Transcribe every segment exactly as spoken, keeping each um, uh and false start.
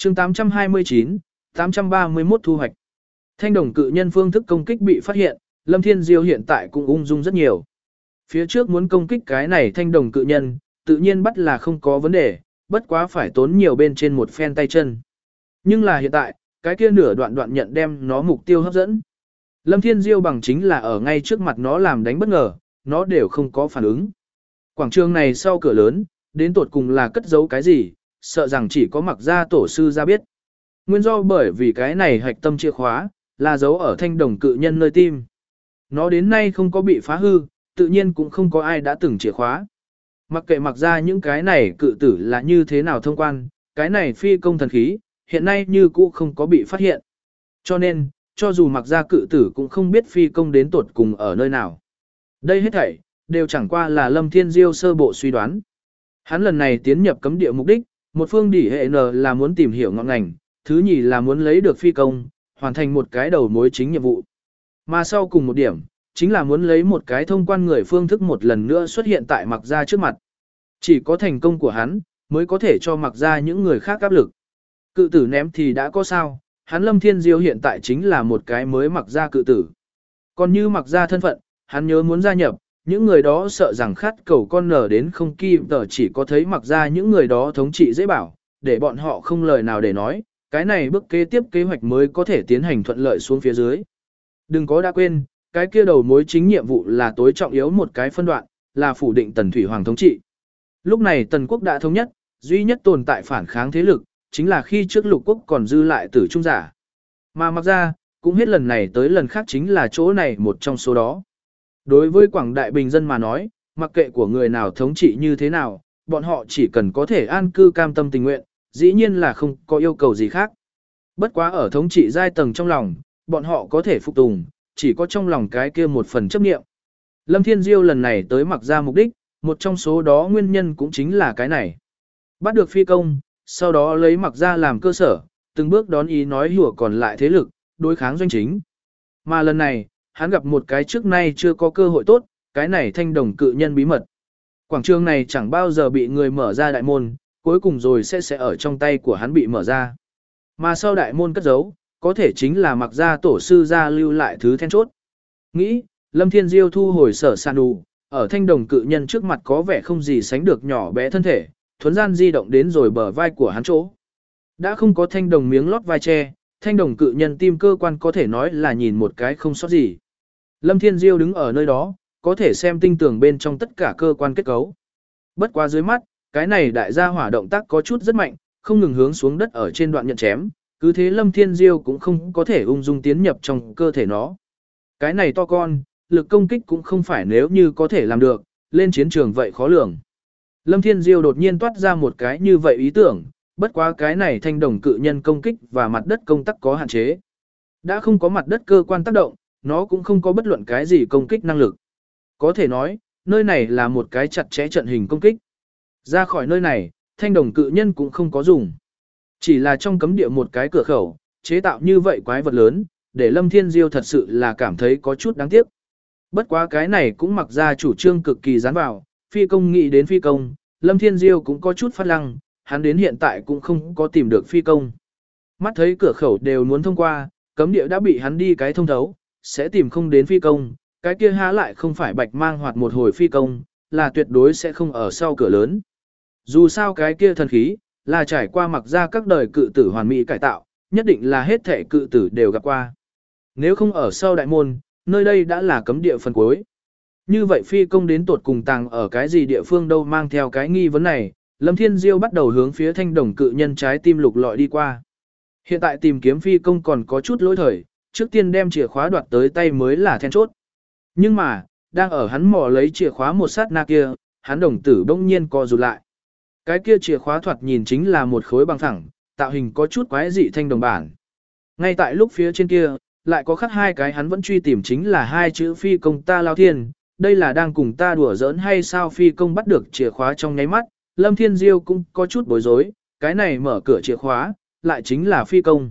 chương tám trăm hai mươi chín, tám trăm ba mươi mốt thu hoạch. Thanh đồng cự nhân phương thức công kích bị phát hiện, Lâm Thiên Diêu hiện tại cũng ung dung rất nhiều. Phía trước muốn công kích cái này thanh đồng cự nhân, tự nhiên bắt là không có vấn đề, bất quá phải tốn nhiều bên trên một phen tay chân. Nhưng là hiện tại, cái kia nửa đoạn đoạn nhận đem nó mục tiêu hấp dẫn. Lâm Thiên Diêu bằng chính là ở ngay trước mặt nó làm đánh bất ngờ, nó đều không có phản ứng. Quảng trường này sau cửa lớn, đến tột cùng là cất giấu cái gì, sợ rằng chỉ có Mặc Gia tổ sư ra biết. Nguyên do bởi vì cái này hạch tâm chìa khóa, là giấu ở thanh đồng cự nhân nơi tim. Nó đến nay không có bị phá hư, tự nhiên cũng không có ai đã từng chìa khóa. Mặc kệ Mặc Gia những cái này cự tử là như thế nào thông quan, cái này phi công thần khí, hiện nay như cũ không có bị phát hiện. Cho nên, cho dù Mặc Gia cự tử cũng không biết phi công đến tột cùng ở nơi nào. Đây hết thảy, đều chẳng qua là Lâm Thiên Diêu sơ bộ suy đoán. Hắn lần này tiến nhập cấm địa mục đích, một phương đỉ hệ N là muốn tìm hiểu ngọn ngành, thứ nhì là muốn lấy được phi công, hoàn thành một cái đầu mối chính nhiệm vụ. Mà sau cùng một điểm, chính là muốn lấy một cái thông quan người phương thức một lần nữa xuất hiện tại Mặc Gia trước mặt. Chỉ có thành công của hắn, mới có thể cho Mặc Gia những người khác áp lực. Cự tử ném thì đã có sao, hắn Lâm Thiên Diêu hiện tại chính là một cái mới Mặc Gia cự tử. Còn như Mặc Gia thân phận, hắn nhớ muốn gia nhập, những người đó sợ rằng khát cầu con nở đến không kịp tờ chỉ có thấy Mặc Gia những người đó thống trị dễ bảo, để bọn họ không lời nào để nói, cái này bước kế tiếp kế hoạch mới có thể tiến hành thuận lợi xuống phía dưới. Đừng có đã quên, cái kia đầu mối chính nhiệm vụ là tối trọng yếu một cái phân đoạn, là phủ định Tần Thủy Hoàng thống trị. Lúc này Tần quốc đã thống nhất, duy nhất tồn tại phản kháng thế lực, chính là khi trước lục quốc còn dư lại tử trung giả. Mà Mặc Gia, cũng hết lần này tới lần khác chính là chỗ này một trong số đó. Đối với quảng đại bình dân mà nói, mặc kệ của người nào thống trị như thế nào, bọn họ chỉ cần có thể an cư cam tâm tình nguyện, dĩ nhiên là không có yêu cầu gì khác. Bất quá ở thống trị giai tầng trong lòng, bọn họ có thể phục tùng, chỉ có trong lòng cái kia một phần chấp niệm. Lâm Thiên Diêu lần này tới Mặc Gia mục đích, một trong số đó nguyên nhân cũng chính là cái này. Bắt được phi công, sau đó lấy Mặc Gia làm cơ sở, từng bước đón ý nói hùa còn lại thế lực, đối kháng doanh chính. Mà lần này, hắn gặp một cái trước nay chưa có cơ hội tốt, cái này thanh đồng cự nhân bí mật. Quảng trường này chẳng bao giờ bị người mở ra đại môn, cuối cùng rồi sẽ sẽ ở trong tay của hắn bị mở ra. Mà sau đại môn cất giấu, có thể chính là Mặc Gia tổ sư gia lưu lại thứ then chốt. Nghĩ, Lâm Thiên Diêu thu hồi sở sàn đủ, ở thanh đồng cự nhân trước mặt có vẻ không gì sánh được nhỏ bé thân thể, thuấn gian di động đến rồi bờ vai của hắn chỗ. Đã không có thanh đồng miếng lót vai che, thanh đồng cự nhân tim cơ quan có thể nói là nhìn một cái không sót gì. Lâm Thiên Diêu đứng ở nơi đó, có thể xem tinh tường bên trong tất cả cơ quan kết cấu. Bất quá dưới mắt, cái này đại gia hỏa động tác có chút rất mạnh, không ngừng hướng xuống đất ở trên đoạn nhận chém, cứ thế Lâm Thiên Diêu cũng không có thể ung dung tiến nhập trong cơ thể nó. Cái này to con, lực công kích cũng không phải nếu như có thể làm được, lên chiến trường vậy khó lường. Lâm Thiên Diêu đột nhiên toát ra một cái như vậy ý tưởng, bất quá cái này thanh đồng cự nhân công kích và mặt đất công tắc có hạn chế. Đã không có mặt đất cơ quan tác động, nó cũng không có bất luận cái gì công kích năng lực. Có thể nói, nơi này là một cái chặt chẽ trận hình công kích. Ra khỏi nơi này, thanh đồng cự nhân cũng không có dùng. Chỉ là trong cấm địa một cái cửa khẩu, chế tạo như vậy quái vật lớn, để Lâm Thiên Diêu thật sự là cảm thấy có chút đáng tiếc. Bất quá cái này cũng Mặc Gia chủ trương cực kỳ dán vào, phi công nghĩ đến phi công, Lâm Thiên Diêu cũng có chút phát lăng, hắn đến hiện tại cũng không có tìm được phi công. Mắt thấy cửa khẩu đều muốn thông qua, cấm địa đã bị hắn đi cái thông thấu, sẽ tìm không đến phi công, cái kia há lại không phải bạch mang hoạt một hồi phi công, là tuyệt đối sẽ không ở sau cửa lớn. Dù sao cái kia thần khí, là trải qua Mặc Gia các đời cự tử hoàn mỹ cải tạo, nhất định là hết thể cự tử đều gặp qua. Nếu không ở sau đại môn, nơi đây đã là cấm địa phần cuối. Như vậy phi công đến tột cùng tàng ở cái gì địa phương đâu mang theo cái nghi vấn này, Lâm Thiên Diêu bắt đầu hướng phía thanh đồng cự nhân trái tim lục lọi đi qua. Hiện tại tìm kiếm phi công còn có chút lỗi thời, trước tiên đem chìa khóa đoạt tới tay mới là then chốt. Nhưng mà, đang ở hắn mò lấy chìa khóa một sát na kia, hắn đồng tử bỗng nhiên co rụt lại. Cái kia chìa khóa thoạt nhìn chính là một khối bằng phẳng, tạo hình có chút quái dị thanh đồng bản. Ngay tại lúc phía trên kia, lại có khắc hai cái hắn vẫn truy tìm chính là hai chữ phi công ta lao thiên, đây là đang cùng ta đùa giỡn hay sao phi công bắt được chìa khóa trong nháy mắt, Lâm Thiên Diêu cũng có chút bối rối, cái này mở cửa chìa khóa, lại chính là phi công.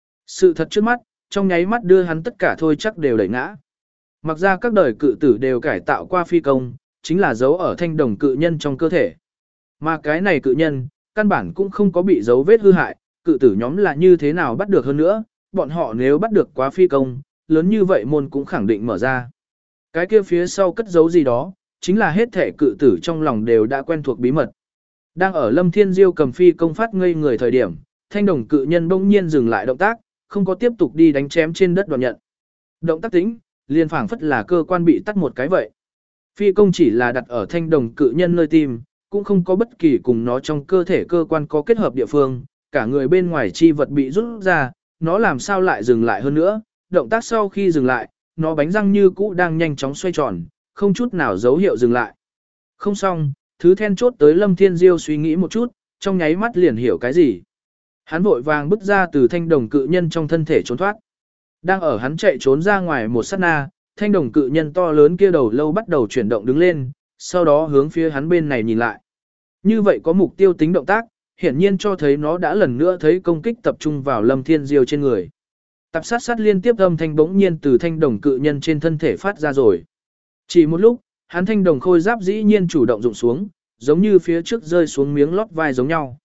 Sự thật trước mắt, trong nháy mắt đưa hắn tất cả thôi chắc đều đẩy ngã. Mặc ra các đời cự tử đều cải tạo qua phi công, chính là dấu ở thanh đồng cự nhân trong cơ thể. Mà cái này cự nhân, căn bản cũng không có bị dấu vết hư hại, cự tử nhóm là như thế nào bắt được hơn nữa, bọn họ nếu bắt được quá phi công, lớn như vậy môn cũng khẳng định mở ra. Cái kia phía sau cất giấu gì đó, chính là hết thể cự tử trong lòng đều đã quen thuộc bí mật. Đang ở Lâm Thiên Diêu cầm phi công phát ngây người thời điểm, thanh đồng cự nhân bỗng nhiên dừng lại động tác, không có tiếp tục đi đánh chém trên đất đoạn nhận. Động tác tĩnh, liền phảng phất là cơ quan bị tắt một cái vậy. Phi công chỉ là đặt ở thanh đồng cự nhân nơi tim, cũng không có bất kỳ cùng nó trong cơ thể cơ quan có kết hợp địa phương, cả người bên ngoài chi vật bị rút ra, nó làm sao lại dừng lại hơn nữa, động tác sau khi dừng lại, nó bánh răng như cũ đang nhanh chóng xoay tròn, không chút nào dấu hiệu dừng lại. Không xong, thứ then chốt tới Lâm Thiên Diêu suy nghĩ một chút, trong nháy mắt liền hiểu cái gì. Hắn vội vàng bứt ra từ thanh đồng cự nhân trong thân thể trốn thoát. Đang ở hắn chạy trốn ra ngoài một sát na, thanh đồng cự nhân to lớn kia đầu lâu bắt đầu chuyển động đứng lên, sau đó hướng phía hắn bên này nhìn lại. Như vậy có mục tiêu tính động tác, hiển nhiên cho thấy nó đã lần nữa thấy công kích tập trung vào Lâm Thiên Diêu trên người. Tập sát sát liên tiếp âm thanh bỗng nhiên từ thanh đồng cự nhân trên thân thể phát ra rồi. Chỉ một lúc, hắn thanh đồng khôi giáp dĩ nhiên chủ động rụng xuống, giống như phía trước rơi xuống miếng lót vai giống nhau.